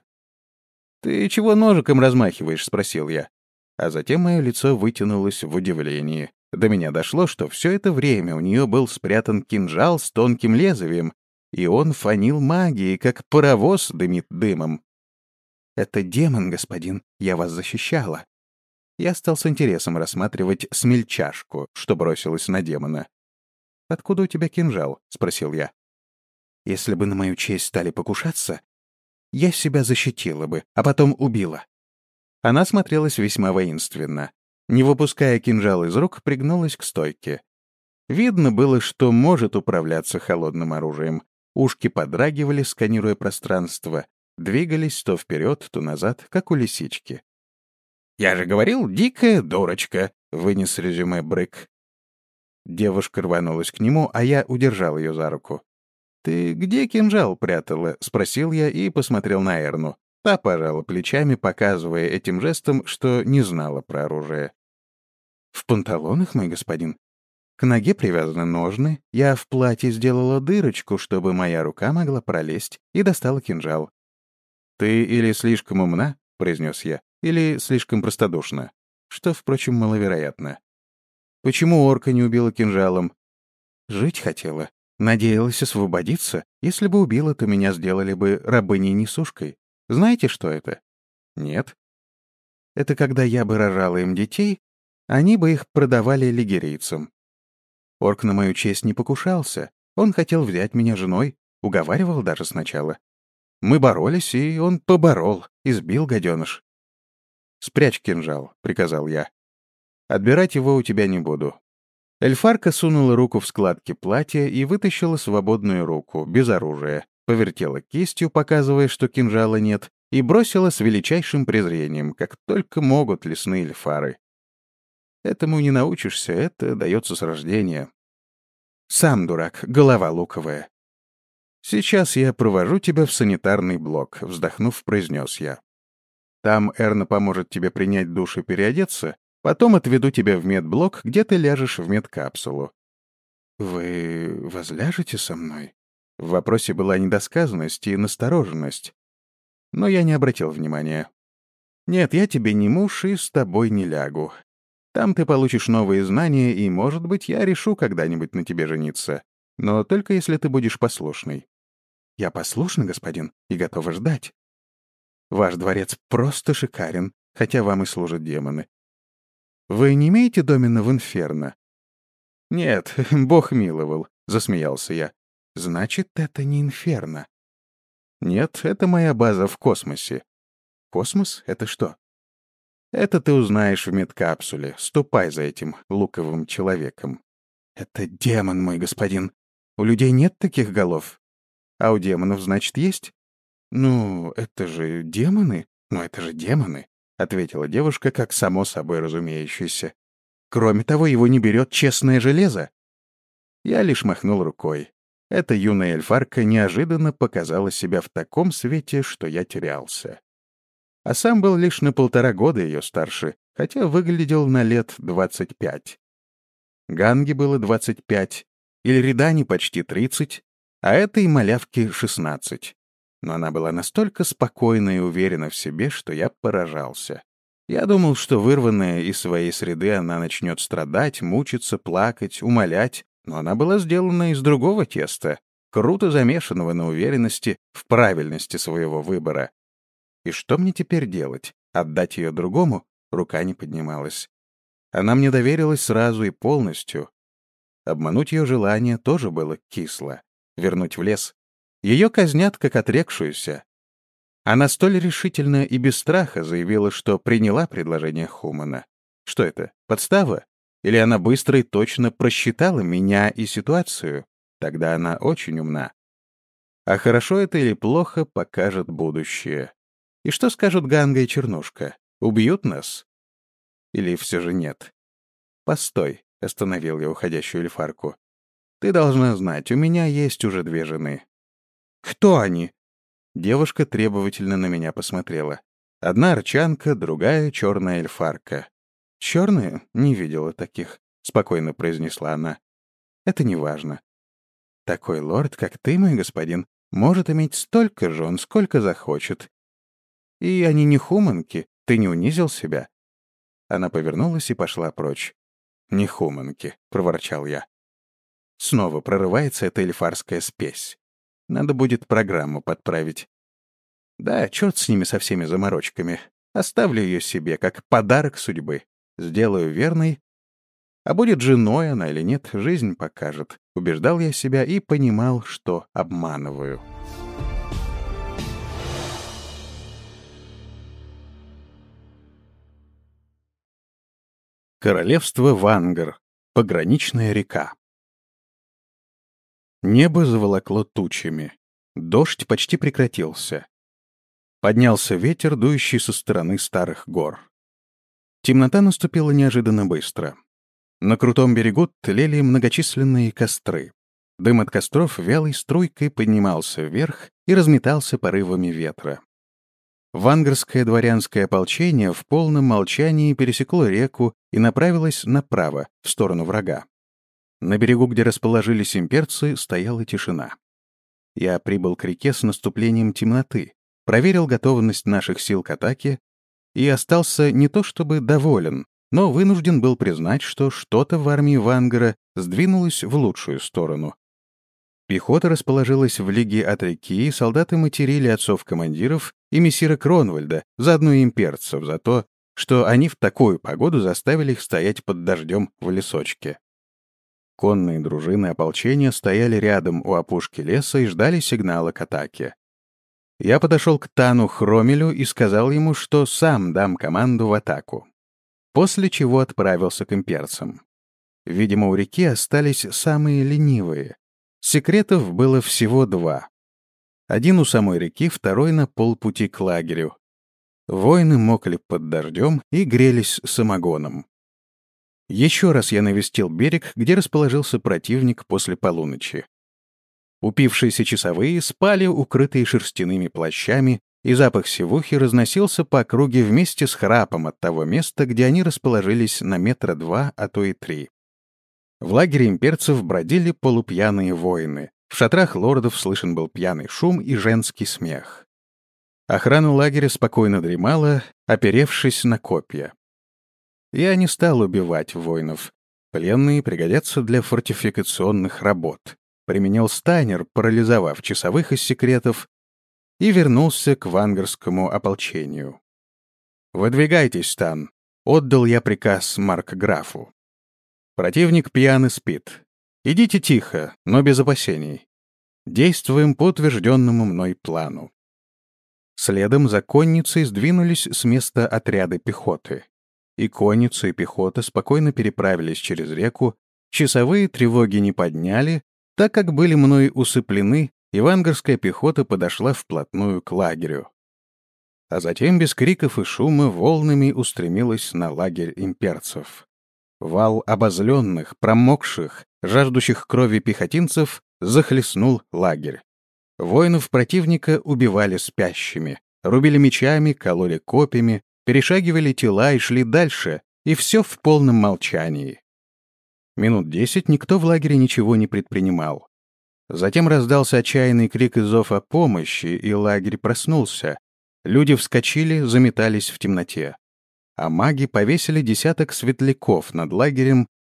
Speaker 1: «Ты чего ножиком размахиваешь?» — спросил я. А затем мое лицо вытянулось в удивлении. До меня дошло, что все это время у нее был спрятан кинжал с тонким лезвием, и он фанил магией, как паровоз дымит дымом. «Это демон, господин, я вас защищала». Я стал с интересом рассматривать смельчашку, что бросилась на демона. «Откуда у тебя кинжал?» — спросил я. «Если бы на мою честь стали покушаться, я себя защитила бы, а потом убила». Она смотрелась весьма воинственно. Не выпуская кинжал из рук, пригнулась к стойке. Видно было, что может управляться холодным оружием. Ушки подрагивали, сканируя пространство, двигались то вперед, то назад, как у лисички. «Я же говорил, дикая дурочка», — вынес резюме Брык. Девушка рванулась к нему, а я удержал ее за руку. «Ты где кинжал прятала?» — спросил я и посмотрел на Эрну. Та пожала плечами, показывая этим жестом, что не знала про оружие. «В панталонах, мой господин. К ноге привязаны ножны. Я в платье сделала дырочку, чтобы моя рука могла пролезть, и достала кинжал». «Ты или слишком умна?» — произнес я. «Или слишком простодушна?» Что, впрочем, маловероятно. «Почему орка не убила кинжалом?» «Жить хотела. Надеялась освободиться. Если бы убила, то меня сделали бы рабыней-несушкой. Знаете, что это?» «Нет». «Это когда я бы рожала им детей, они бы их продавали лигерийцам. Орк на мою честь не покушался. Он хотел взять меня женой, уговаривал даже сначала. Мы боролись, и он поборол, избил гаденыш. «Спрячь кинжал», — приказал я. «Отбирать его у тебя не буду». Эльфарка сунула руку в складки платья и вытащила свободную руку, без оружия, повертела кистью, показывая, что кинжала нет, и бросила с величайшим презрением, как только могут лесные эльфары. Этому не научишься, это дается с рождения. Сам дурак, голова луковая. «Сейчас я провожу тебя в санитарный блок», — вздохнув, произнес я. «Там Эрна поможет тебе принять душ и переодеться, потом отведу тебя в медблок, где ты ляжешь в медкапсулу». «Вы возляжете со мной?» В вопросе была недосказанность и настороженность. Но я не обратил внимания. «Нет, я тебе не муж и с тобой не лягу. Там ты получишь новые знания, и, может быть, я решу когда-нибудь на тебе жениться. Но только если ты будешь послушный». «Я послушна, господин, и готова ждать. Ваш дворец просто шикарен, хотя вам и служат демоны. Вы не имеете домена в Инферно?» «Нет, бог миловал», — засмеялся я. «Значит, это не Инферно». «Нет, это моя база в космосе». «Космос? Это что?» «Это ты узнаешь в медкапсуле. Ступай за этим луковым человеком». «Это демон, мой господин. У людей нет таких голов. А у демонов, значит, есть?» «Ну, это же демоны. Ну, это же демоны», — ответила девушка, как само собой разумеющееся. «Кроме того, его не берет честное железо». Я лишь махнул рукой. Эта юная эльфарка неожиданно показала себя в таком свете, что я терялся. А сам был лишь на 1,5 года ее старше, хотя выглядел на лет 25. Ганге было 25, Ильридане почти 30, а этой малявке 16. Но она была настолько спокойна и уверена в себе, что я поражался. Я думал, что вырванная из своей среды она начнет страдать, мучиться, плакать, умолять, но она была сделана из другого теста, круто замешанного на уверенности в правильности своего выбора. И что мне теперь делать? Отдать ее другому? Рука не поднималась. Она мне доверилась сразу и полностью. Обмануть ее желание тоже было кисло. Вернуть в лес. Ее казнят, как отрекшуюся. Она столь решительно и без страха заявила, что приняла предложение Хумана. Что это, подстава? Или она быстро и точно просчитала меня и ситуацию? Тогда она очень умна. А хорошо это или плохо, покажет будущее. И что скажут Ганга и Чернушка? Убьют нас? Или все же нет? Постой, — остановил я уходящую эльфарку. Ты должна знать, у меня есть уже 2 жены. Кто они? Девушка требовательно на меня посмотрела. Одна арчанка, другая черная эльфарка. «Черные? Не видела таких», — спокойно произнесла она. «Это не важно. Такой лорд, как ты, мой господин, может иметь столько жен, сколько захочет. И они не хуманки, ты не унизил себя?» Она повернулась и пошла прочь. «Не хуманки», — проворчал я. Снова прорывается эта эльфарская спесь. Надо будет программу подправить. Да, черт с ними со всеми заморочками. Оставлю ее себе, как подарок судьбы. Сделаю верной. А будет женой она или нет, жизнь покажет. Убеждал я себя и понимал, что обманываю. Королевство Вангар. Пограничная река. Небо заволокло тучами. Дождь почти прекратился. Поднялся ветер, дующий со стороны старых гор. Темнота наступила неожиданно быстро. На крутом берегу тлели многочисленные костры. Дым от костров вялой струйкой поднимался вверх и разметался порывами ветра. Вангарское дворянское ополчение в полном молчании пересекло реку и направилось направо, в сторону врага. На берегу, где расположились имперцы, стояла тишина. Я прибыл к реке с наступлением темноты, проверил готовность наших сил к атаке и остался не то чтобы доволен, но вынужден был признать, что что-то в армии Вангара сдвинулось в лучшую сторону. Пехота расположилась в лиге от реки, и солдаты материли отцов-командиров и мессира Кронвальда, заодно и имперцев, за то, что они в такую погоду заставили их стоять под дождем в лесочке. Конные дружины ополчения стояли рядом у опушки леса и ждали сигнала к атаке. Я подошел к Тану Хромелю и сказал ему, что сам дам команду в атаку. После чего отправился к имперцам. Видимо, у реки остались самые ленивые. Секретов было всего 2. Один у самой реки, второй на полпути к лагерю. Воины мокли под дождем и грелись самогоном. Еще раз я навестил берег, где расположился противник после полуночи. Упившиеся часовые спали, укрытые шерстяными плащами, и запах севухи разносился по округе вместе с храпом от того места, где они расположились на 2 метра, а то и 3. В лагере имперцев бродили полупьяные воины. В шатрах лордов слышен был пьяный шум и женский смех. Охрана лагеря спокойно дремала, оперевшись на копья. Я не стал убивать воинов. Пленные пригодятся для фортификационных работ. Применил стайнер, парализовав часовых из секретов, и вернулся к вангарскому ополчению. «Выдвигайтесь, Тан», — отдал я приказ маркграфу. «Противник пьян и спит. Идите тихо, но без опасений. Действуем по утвержденному мной плану». Следом за конницей сдвинулись с места отряды пехоты. И конница, и пехота спокойно переправились через реку, часовые тревоги не подняли, так как были мной усыплены, и вангарская пехота подошла вплотную к лагерю. А затем без криков и шума волнами устремилась на лагерь имперцев. Вал обозленных, промокших, жаждущих крови пехотинцев захлестнул лагерь. Воинов противника убивали спящими, рубили мечами, кололи копьями, перешагивали тела и шли дальше, и все в полном молчании. Минут 10 никто в лагере ничего не предпринимал. Затем раздался отчаянный крик и зов о помощи, и лагерь проснулся. Люди вскочили, заметались в темноте. А маги повесили 10 светляков над лагерем,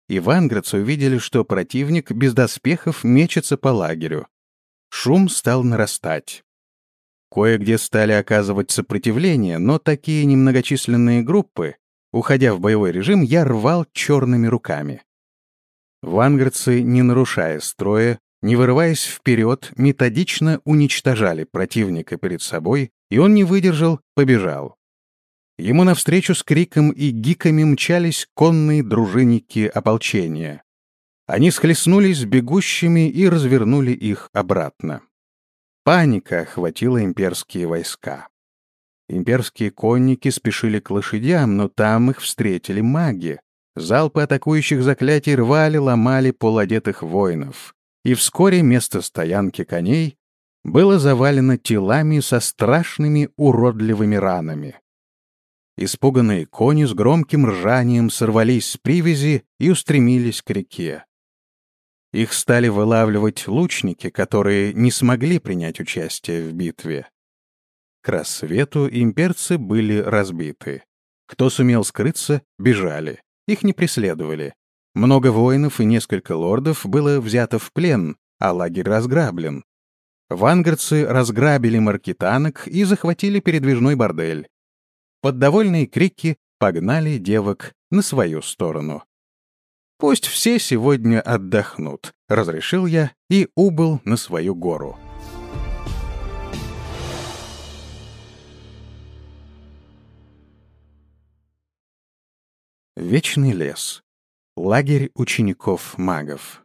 Speaker 1: и ванградцы увидели, что противник без доспехов мечется по лагерю. Шум стал нарастать. Кое-где стали оказывать сопротивление, но такие немногочисленные группы, уходя в боевой режим, я рвал черными руками. Ванградцы, не нарушая строя, не вырываясь вперед, методично уничтожали противника перед собой, и он не выдержал, побежал. Ему навстречу с криком и гиками мчались конные дружинники ополчения. Они схлестнулись с бегущими и развернули их обратно. Паника охватила имперские войска. Имперские конники спешили к лошадям, но там их встретили маги. Залпы атакующих заклятий рвали, ломали полуодетых воинов. И вскоре место стоянки коней было завалено телами со страшными уродливыми ранами. Испуганные кони с громким ржанием сорвались с привязи и устремились к реке. Их стали вылавливать лучники, которые не смогли принять участие в битве. К рассвету имперцы были разбиты. Кто сумел скрыться, бежали. Их не преследовали. Много воинов и несколько лордов было взято в плен, а лагерь разграблен. Вангардцы разграбили маркетанок и захватили передвижной бордель. Под довольные крики погнали девок на свою сторону. «Пусть все сегодня отдохнут», — разрешил я и убыл на свою гору. Вечный лес. Лагерь учеников-магов.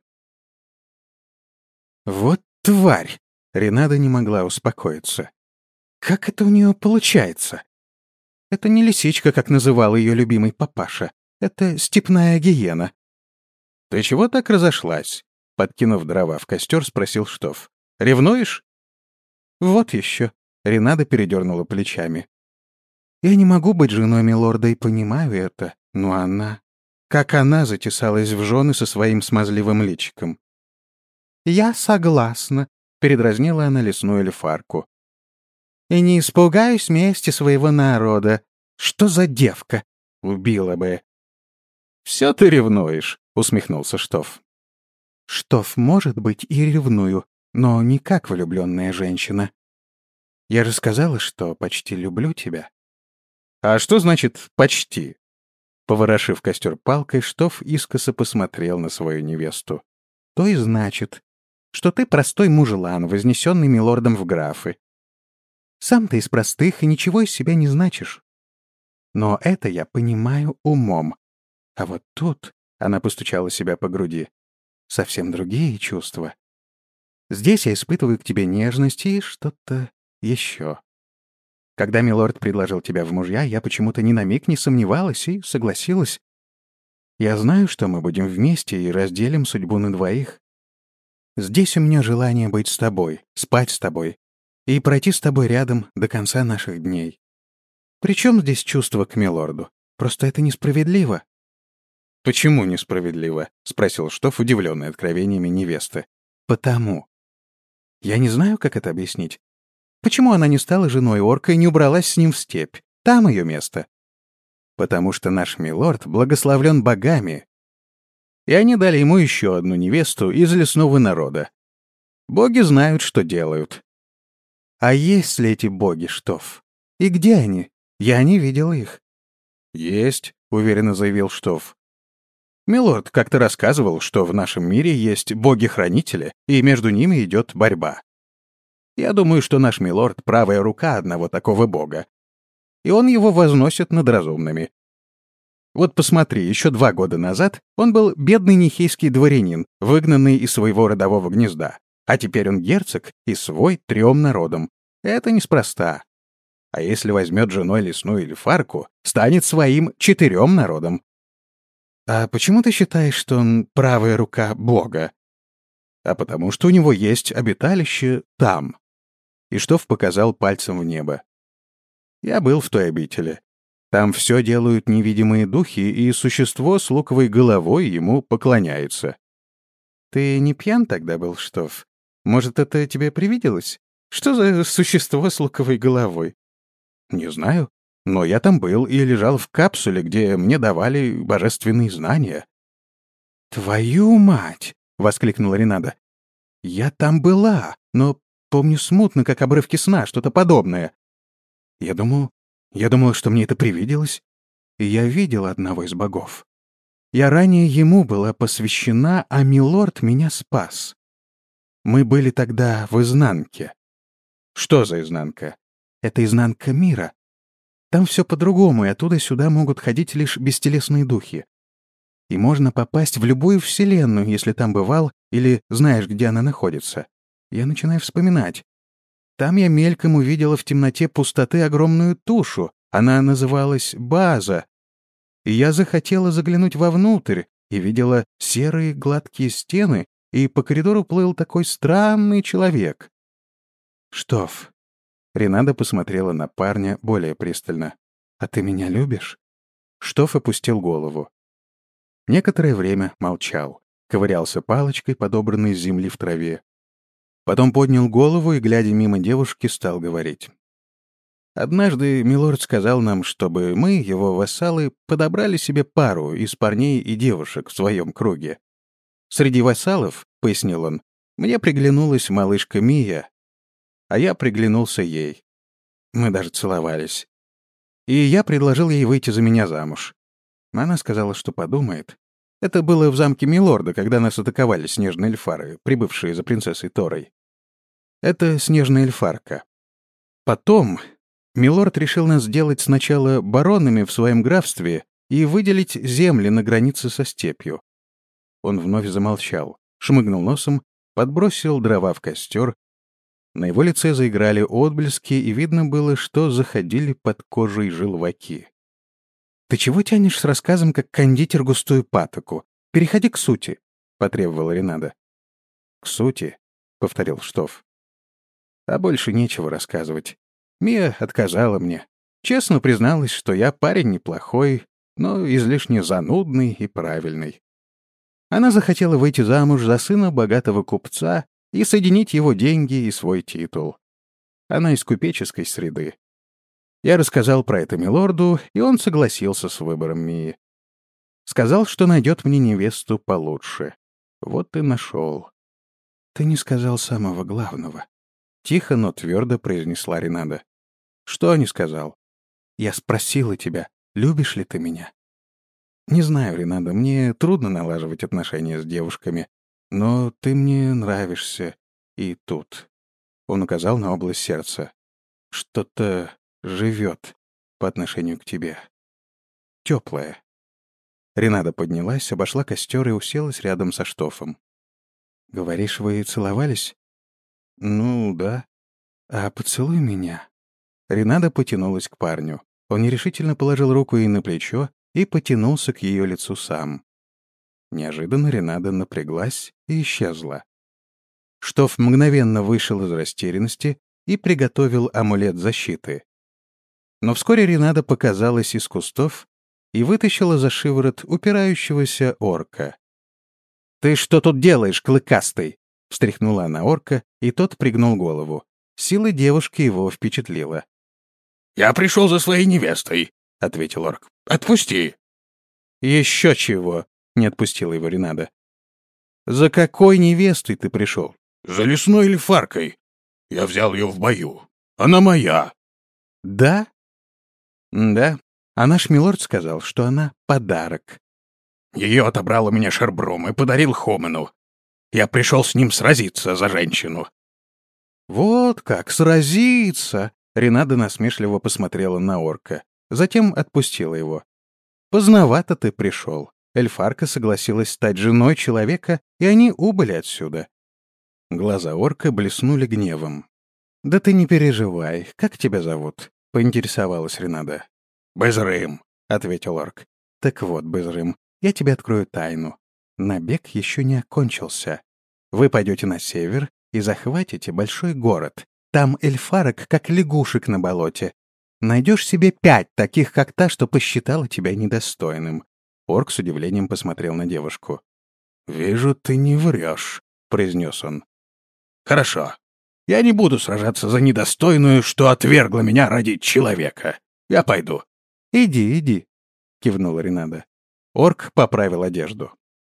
Speaker 1: «Вот тварь!» — Ренада не могла успокоиться. «Как это у нее получается? Это не лисичка, как называл ее любимый папаша. Это степная гиена». «Ты чего так разошлась?» — подкинув дрова в костер, спросил Штоф. «Ревнуешь?» «Вот еще», — Ренада передернула плечами. «Я не могу быть женой милорда и понимаю это, но она... Как она затесалась в жены со своим смазливым личиком». «Я согласна», — передразнила она лесную эльфарку. «И не испугаюсь мести своего народа. Что за девка? Убила бы». «Все ты ревнуешь», — усмехнулся Штоф. «Штоф, может быть, и ревную, но не как влюбленная женщина. Я же сказала, что почти люблю тебя». «А что значит «почти»?» Поворошив костер палкой, Штоф искоса посмотрел на свою невесту. «То и значит, что ты простой мужлан, вознесенный милордом в графы. Сам ты из простых и ничего из себя не значишь. Но это я понимаю умом. А вот тут, — она постучала себя по груди, — совсем другие чувства. Здесь я испытываю к тебе нежность и что-то еще. Когда милорд предложил тебя в мужья, я почему-то ни на миг не сомневалась и согласилась. Я знаю, что мы будем вместе и разделим судьбу на двоих. Здесь у меня желание быть с тобой, спать с тобой и пройти с тобой рядом до конца наших дней. Причем здесь чувство к милорду? Просто это несправедливо». «Почему несправедливо?» — спросил Штоф, удивленный откровениями невесты. «Потому. Я не знаю, как это объяснить. Почему она не стала женой орка и не убралась с ним в степь? Там ее место. Потому что наш милорд благословлен богами. И они дали ему еще одну невесту из лесного народа. Боги знают, что делают». «А есть ли эти боги, Штоф? И где они? Я не видел их». «Есть», — уверенно заявил Штоф. «Милорд как-то рассказывал, что в нашем мире есть боги-хранители, и между ними идет борьба. Я думаю, что наш милорд — правая рука одного такого бога, и он его возносит над разумными. Вот посмотри, еще 2 года назад он был бедный нихейский дворянин, выгнанный из своего родового гнезда, а теперь он герцог и свой 3 народам. Это неспроста. А если возьмет женой лесную эльфарку, станет своим 4 народам». «А почему ты считаешь, что он правая рука бога?» «А потому что у него есть обиталище там». И Штоф показал пальцем в небо. «Я был в той обители. Там все делают невидимые духи, и существо с луковой головой ему поклоняется». «Ты не пьян тогда был, Штоф? Может, это тебе привиделось? Что за существо с луковой головой?» «Не знаю. Но я там был и лежал в капсуле, где мне давали божественные знания». «Твою мать!» — воскликнула Ренада. «Я там была, но помню смутно, как обрывки сна, что-то подобное. Я думала, что мне это привиделось, и я видела одного из богов. Я ранее ему была посвящена, а милорд меня спас. Мы были тогда в изнанке». «Что за изнанка?» «Это изнанка мира. Там все по-другому, и оттуда сюда могут ходить лишь бестелесные духи. И можно попасть в любую вселенную, если там бывал или знаешь, где она находится. Я начинаю вспоминать. Там я мельком увидела в темноте пустоты огромную тушу. Она называлась База. И я захотела заглянуть вовнутрь и видела серые гладкие стены, и по коридору плыл такой странный человек. «Штоф». Ренада посмотрела на парня более пристально. «А ты меня любишь?» Штоф опустил голову. Некоторое время молчал, ковырялся палочкой, подобранной с земли в траве. Потом поднял голову и, глядя мимо девушки, стал говорить. «Однажды милорд сказал нам, чтобы мы, его вассалы, подобрали себе пару из парней и девушек в своем круге. Среди вассалов, — пояснил он, — мне приглянулась малышка Мия, а я приглянулся ей. Мы даже целовались. И я предложил ей выйти за меня замуж. Она сказала, что подумает. Это было в замке милорда, когда нас атаковали снежные эльфары, прибывшие за принцессой Торой. Это снежная эльфарка. Потом милорд решил нас сделать сначала баронами в своем графстве и выделить земли на границе со степью. Он вновь замолчал, шмыгнул носом, подбросил дрова в костер. На его лице заиграли отблески, и видно было, что заходили под кожей желваки. «Ты чего тянешь с рассказом, как кондитер густую патоку? Переходи к сути», — потребовала Ренада. «К сути», — повторил Штоф. «А больше нечего рассказывать. Мия отказала мне. Честно призналась, что я парень неплохой, но излишне занудный и правильный. Она захотела выйти замуж за сына богатого купца и соединить его деньги и свой титул. Она из купеческой среды. Я рассказал про это милорду, и он согласился с выбором Мии. Сказал, что найдет мне невесту получше. Вот и нашел. Ты не сказал самого главного. Тихо, но твердо произнесла Ренада. Что не сказал? Я спросила тебя, любишь ли ты меня? Не знаю, Ренада, мне трудно налаживать отношения с девушками, но ты мне нравишься и тут. Он указал на область сердца. Что-то живет по отношению к тебе. Теплое. Ренада поднялась, обошла костер и уселась рядом со Штофом. «Говоришь, вы целовались?» «Ну, да». «А поцелуй меня». Ренада потянулась к парню. Он нерешительно положил руку ей на плечо и потянулся к ее лицу сам. Неожиданно Ренада напряглась и исчезла. Штоф мгновенно вышел из растерянности и приготовил амулет защиты. Но вскоре Ренада показалась из кустов и вытащила за шиворот упирающегося орка. «Ты что тут делаешь, клыкастый?» — встряхнула она орка, и тот пригнул голову. Сила девушки его впечатлила.
Speaker 2: «Я пришел за своей невестой», — ответил орк. «Отпусти».
Speaker 1: «Еще чего!» — не отпустила его Ренада. «За какой невестой ты пришел?»
Speaker 2: «За лесной эльфаркой. Я взял ее в бою. Она моя».
Speaker 1: «Да?» «Да. А наш милорд сказал, что она подарок».
Speaker 2: Ее отобрал у меня Шербрум и подарил Хомену. Я пришел с ним сразиться за женщину.
Speaker 1: «Вот как, сразиться!» Ренада насмешливо посмотрела на орка. Затем отпустила его. «Поздновато ты пришел». Эльфарка согласилась стать женой человека, и они убыли отсюда. Глаза орка блеснули гневом. «Да ты не переживай. Как тебя зовут?» — поинтересовалась Ренада.
Speaker 2: «Безрым»,
Speaker 1: — ответил орк. «Так вот, Безрым, я тебе открою тайну. Набег еще не окончился. Вы пойдете на север и захватите большой город. Там эльфарок, как лягушек на болоте. Найдешь себе 5 таких, как та, что посчитала тебя недостойным». Орк с удивлением посмотрел на девушку.
Speaker 2: «Вижу, ты не врешь», — произнес он. «Хорошо. Я не буду сражаться за недостойную, что отвергла меня ради человека. Я пойду».
Speaker 1: «Иди, иди», — кивнула Ренада. Орк поправил одежду.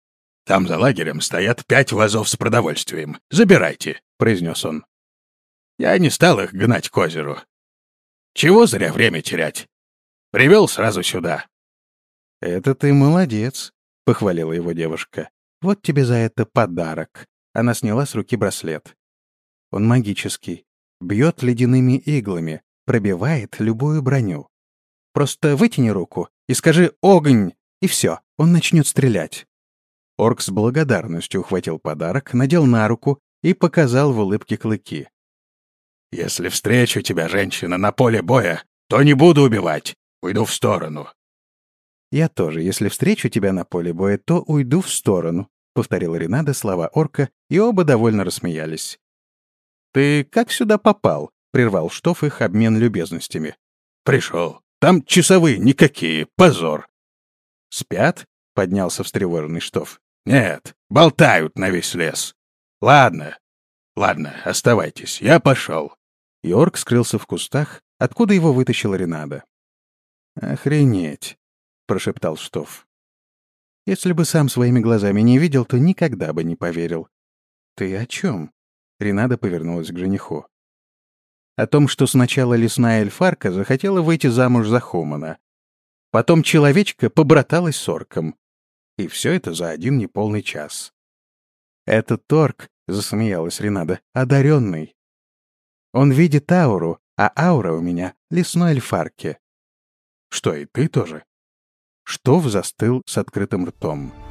Speaker 2: Там за лагерем стоят 5 вазов с продовольствием. Забирайте», — произнес он. Я не стал их гнать к озеру. Чего зря время терять? Привел сразу сюда.
Speaker 1: «Это ты молодец», — похвалила его девушка. «Вот тебе за это подарок». Она сняла с руки браслет. Он магический, бьет ледяными иглами, пробивает любую броню. Просто вытяни руку и скажи «Огонь!» и все, он начнет стрелять. Орк с благодарностью ухватил подарок, надел на руку и показал в улыбке клыки.
Speaker 2: «Если встречу тебя, женщина, на поле боя, то не буду убивать. Уйду в сторону».
Speaker 1: «Я тоже, если встречу тебя на поле боя, то уйду в сторону», — повторила Ренада слова орка, и оба довольно рассмеялись. «Ты как сюда попал?» — прервал Штоф их обмен любезностями.
Speaker 2: «Пришел. Там часовые никакие. Позор».
Speaker 1: «Спят?» — поднялся встревоженный Штоф.
Speaker 2: «Нет, болтают на весь лес. Ладно, оставайтесь, я пошел».
Speaker 1: И орк скрылся в кустах, откуда его вытащила Ренада. «Охренеть!» — прошептал Штоф. «Если бы сам своими глазами не видел, то никогда бы не поверил». «Ты о чем?» — Ренада повернулась к жениху. «О том, что сначала лесная эльфарка захотела выйти замуж за Хумана. Потом человечка побраталась с орком. И все это за один неполный час». «Этот орк», — засмеялась Ренада, — «одаренный. Он видит ауру, а аура у меня — лесной эльфарки».
Speaker 2: «Что, и ты тоже?»
Speaker 1: Штоф застыл с открытым ртом.